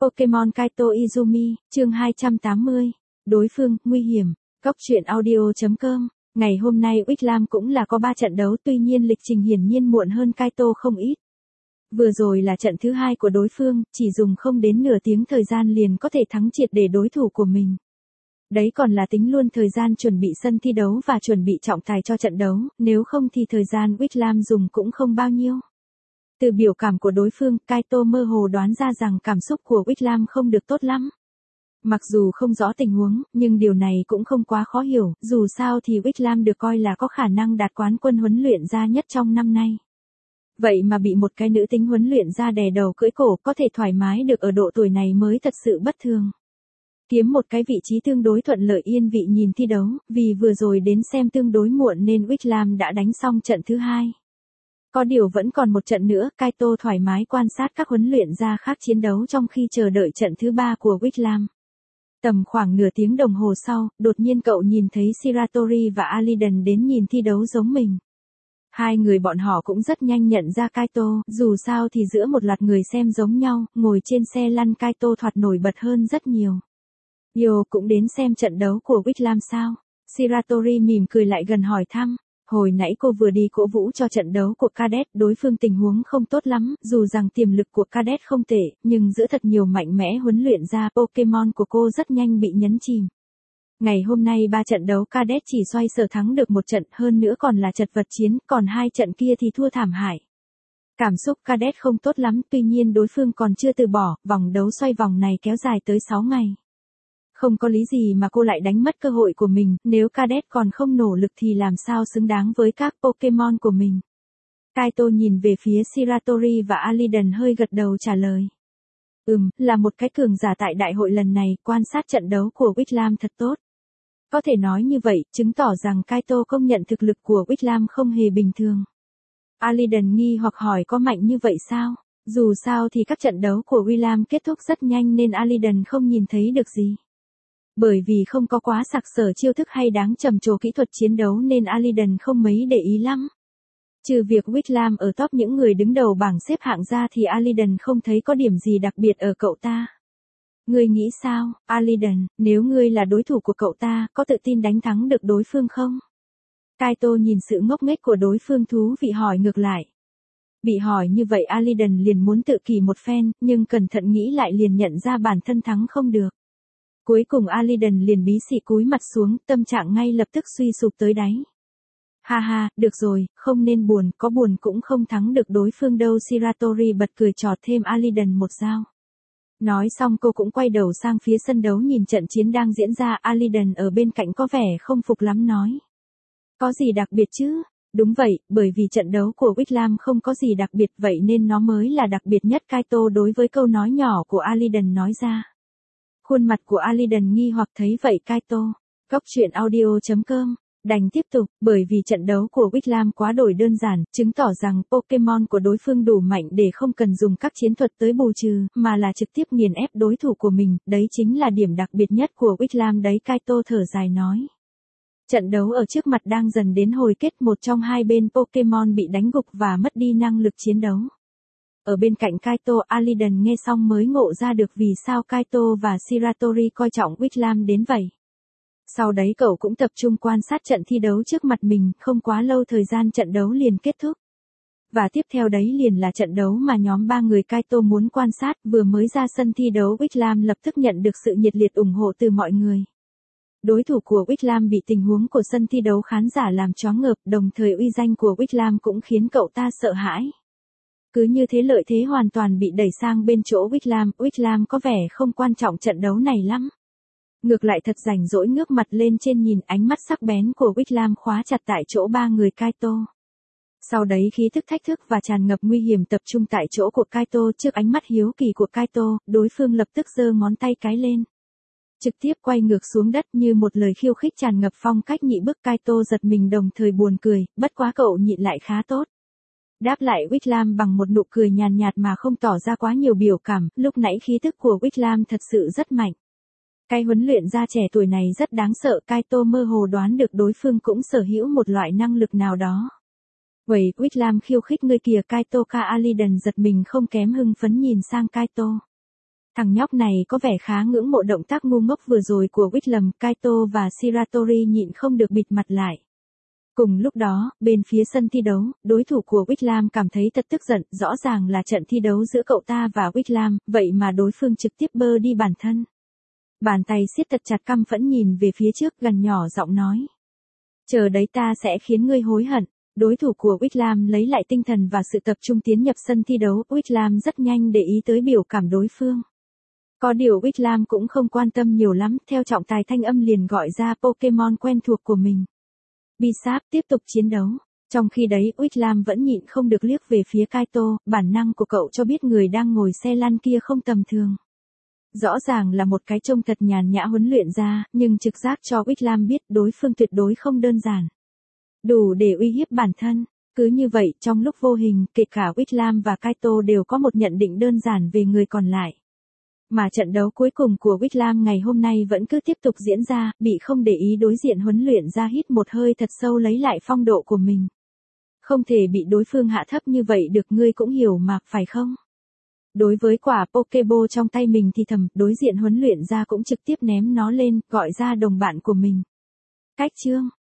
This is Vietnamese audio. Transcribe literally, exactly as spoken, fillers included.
Pokemon Kaito Izumi, chương hai trăm tám mươi. Đối phương, nguy hiểm. Cốc truyện audio chấm com. Ngày hôm nay Wickham cũng là có ba trận đấu, tuy nhiên lịch trình hiển nhiên muộn hơn Kaito không ít. Vừa rồi là trận thứ hai của đối phương, chỉ dùng không đến nửa tiếng thời gian liền có thể thắng triệt để đối thủ của mình. Đấy còn là tính luôn thời gian chuẩn bị sân thi đấu và chuẩn bị trọng tài cho trận đấu, nếu không thì thời gian Wickham dùng cũng không bao nhiêu. Từ biểu cảm của đối phương, Kaito mơ hồ đoán ra rằng cảm xúc của Wickham không được tốt lắm. Mặc dù không rõ tình huống, nhưng điều này cũng không quá khó hiểu, dù sao thì Wickham được coi là có khả năng đạt quán quân huấn luyện gia nhất trong năm nay. Vậy mà bị một cái nữ tính huấn luyện gia đè đầu cưỡi cổ, có thể thoải mái được ở độ tuổi này mới thật sự bất thường. Kiếm một cái vị trí tương đối thuận lợi yên vị nhìn thi đấu, vì vừa rồi đến xem tương đối muộn nên Wickham đã đánh xong trận thứ hai. Có điều vẫn còn một trận nữa, Kaito thoải mái quan sát các huấn luyện gia khác chiến đấu trong khi chờ đợi trận thứ ba của Wickham. Tầm khoảng nửa tiếng đồng hồ sau, đột nhiên cậu nhìn thấy Shiratori và Aliden đến nhìn thi đấu giống mình. Hai người bọn họ cũng rất nhanh nhận ra Kaito, dù sao thì giữa một loạt người xem giống nhau, ngồi trên xe lăn Kaito thoạt nổi bật hơn rất nhiều. Yo cũng đến xem trận đấu của Wickham sao? Shiratori mỉm cười lại gần hỏi thăm. Hồi nãy cô vừa đi cổ vũ cho trận đấu của Cadet, đối phương tình huống không tốt lắm, dù rằng tiềm lực của Cadet không tệ, nhưng giữa thật nhiều mạnh mẽ huấn luyện ra Pokemon của cô rất nhanh bị nhấn chìm. Ngày hôm nay ba trận đấu Cadet chỉ xoay sở thắng được một trận, hơn nữa còn là chật vật chiến, còn hai trận kia thì thua thảm hại. Cảm xúc Cadet không tốt lắm, tuy nhiên đối phương còn chưa từ bỏ, vòng đấu xoay vòng này kéo dài tới sáu ngày. Không có lý gì mà cô lại đánh mất cơ hội của mình, nếu Cadet còn không nỗ lực thì làm sao xứng đáng với các Pokemon của mình. Kaito nhìn về phía Shiratori và Aliden hơi gật đầu trả lời. Ừm, là một cái cường giả tại đại hội lần này, quan sát trận đấu của Wickham thật tốt. Có thể nói như vậy, chứng tỏ rằng Kaito công nhận thực lực của Wickham không hề bình thường. Aliden nghi hoặc hỏi có mạnh như vậy sao? Dù sao thì các trận đấu của Wickham kết thúc rất nhanh nên Aliden không nhìn thấy được gì. Bởi vì không có quá sặc sỡ chiêu thức hay đáng trầm trồ kỹ thuật chiến đấu nên Aliden không mấy để ý lắm. Trừ việc Wickham ở top những người đứng đầu bảng xếp hạng ra thì Aliden không thấy có điểm gì đặc biệt ở cậu ta. Ngươi nghĩ sao, Aliden, nếu ngươi là đối thủ của cậu ta, có tự tin đánh thắng được đối phương không? Kaito nhìn sự ngốc nghếch của đối phương thú vị hỏi ngược lại. Bị hỏi như vậy Aliden liền muốn tự kỷ một phen, nhưng cẩn thận nghĩ lại liền nhận ra bản thân thắng không được. Cuối cùng Aliden liền bí xị cúi mặt xuống, tâm trạng ngay lập tức suy sụp tới đáy. Ha ha, được rồi, không nên buồn, có buồn cũng không thắng được đối phương đâu. Shiratori bật cười chọt thêm Aliden một dao. Nói xong cô cũng quay đầu sang phía sân đấu nhìn trận chiến đang diễn ra. Aliden ở bên cạnh có vẻ không phục lắm nói. Có gì đặc biệt chứ? Đúng vậy, bởi vì trận đấu của Wickham không có gì đặc biệt vậy nên nó mới là đặc biệt nhất. Kaito đối với câu nói nhỏ của Aliden nói ra. Khuôn mặt của Aliden nghi hoặc thấy vậy Kaito. Cốc truyện audio chấm com. Đành tiếp tục, bởi vì trận đấu của Wickham quá đổi đơn giản, chứng tỏ rằng Pokemon của đối phương đủ mạnh để không cần dùng các chiến thuật tới bù trừ, mà là trực tiếp nghiền ép đối thủ của mình, đấy chính là điểm đặc biệt nhất của Wickham đấy. Kaito thở dài nói. Trận đấu ở trước mặt đang dần đến hồi kết, một trong hai bên Pokemon bị đánh gục và mất đi năng lực chiến đấu. Ở bên cạnh Kaito, Aliden nghe xong mới ngộ ra được vì sao Kaito và Shiratori coi trọng Wickham đến vậy. Sau đấy cậu cũng tập trung quan sát trận thi đấu trước mặt mình, không quá lâu thời gian trận đấu liền kết thúc. Và tiếp theo đấy liền là trận đấu mà nhóm ba người Kaito muốn quan sát, vừa mới ra sân thi đấu Wickham lập tức nhận được sự nhiệt liệt ủng hộ từ mọi người. Đối thủ của Wickham bị tình huống của sân thi đấu khán giả làm choáng ngợp, đồng thời uy danh của Wickham cũng khiến cậu ta sợ hãi. Cứ như thế lợi thế hoàn toàn bị đẩy sang bên chỗ Wickham, Wickham có vẻ không quan trọng trận đấu này lắm. Ngược lại thật rảnh rỗi ngước mặt lên trên nhìn, ánh mắt sắc bén của Wickham khóa chặt tại chỗ ba người Kaito. Sau đấy khí thức thách thức và tràn ngập nguy hiểm tập trung tại chỗ của Kaito. Trước ánh mắt hiếu kỳ của Kaito, đối phương lập tức giơ ngón tay cái lên. Trực tiếp quay ngược xuống đất như một lời khiêu khích tràn ngập phong cách nhị bức. Kaito giật mình đồng thời buồn cười, bất quá cậu nhịn lại khá tốt. Đáp lại Wickham bằng một nụ cười nhàn nhạt mà không tỏ ra quá nhiều biểu cảm, lúc nãy khí thức của Wickham thật sự rất mạnh. Cái huấn luyện gia trẻ tuổi này rất đáng sợ. Kaito mơ hồ đoán được đối phương cũng sở hữu một loại năng lực nào đó. Vậy Wickham khiêu khích người kìa. Kaito ka Aliden giật mình không kém hưng phấn nhìn sang Kaito. Thằng nhóc này có vẻ khá ngưỡng mộ động tác ngu ngốc vừa rồi của Whitlam, Kaito và Shiratori nhịn không được bịt mặt lại. Cùng lúc đó, bên phía sân thi đấu, đối thủ của Whitlam cảm thấy thật tức giận, rõ ràng là trận thi đấu giữa cậu ta và Whitlam, vậy mà đối phương trực tiếp bơ đi bản thân. Bàn tay siết thật chặt, căm phẫn nhìn về phía trước, gần nhỏ giọng nói. Chờ đấy, ta sẽ khiến ngươi hối hận. Đối thủ của Whitlam lấy lại tinh thần và sự tập trung tiến nhập sân thi đấu, Whitlam rất nhanh để ý tới biểu cảm đối phương. Có điều Whitlam cũng không quan tâm nhiều lắm, theo trọng tài thanh âm liền gọi ra Pokemon quen thuộc của mình. Bisap tiếp tục chiến đấu. Trong khi đấy, Whitlam vẫn nhịn không được liếc về phía Kaito, bản năng của cậu cho biết người đang ngồi xe lăn kia không tầm thường. Rõ ràng là một cái trông thật nhàn nhã huấn luyện ra, nhưng trực giác cho Whitlam biết đối phương tuyệt đối không đơn giản. Đủ để uy hiếp bản thân. Cứ như vậy, trong lúc vô hình, kể cả Whitlam và Kaito đều có một nhận định đơn giản về người còn lại. Mà trận đấu cuối cùng của Whitlam ngày hôm nay vẫn cứ tiếp tục diễn ra, bị không để ý đối diện huấn luyện ra hít một hơi thật sâu lấy lại phong độ của mình. Không thể bị đối phương hạ thấp như vậy được, ngươi cũng hiểu mà, phải không? Đối với quả Pokeball trong tay mình thì thầm, đối diện huấn luyện ra cũng trực tiếp ném nó lên, gọi ra đồng bạn của mình. Cách chương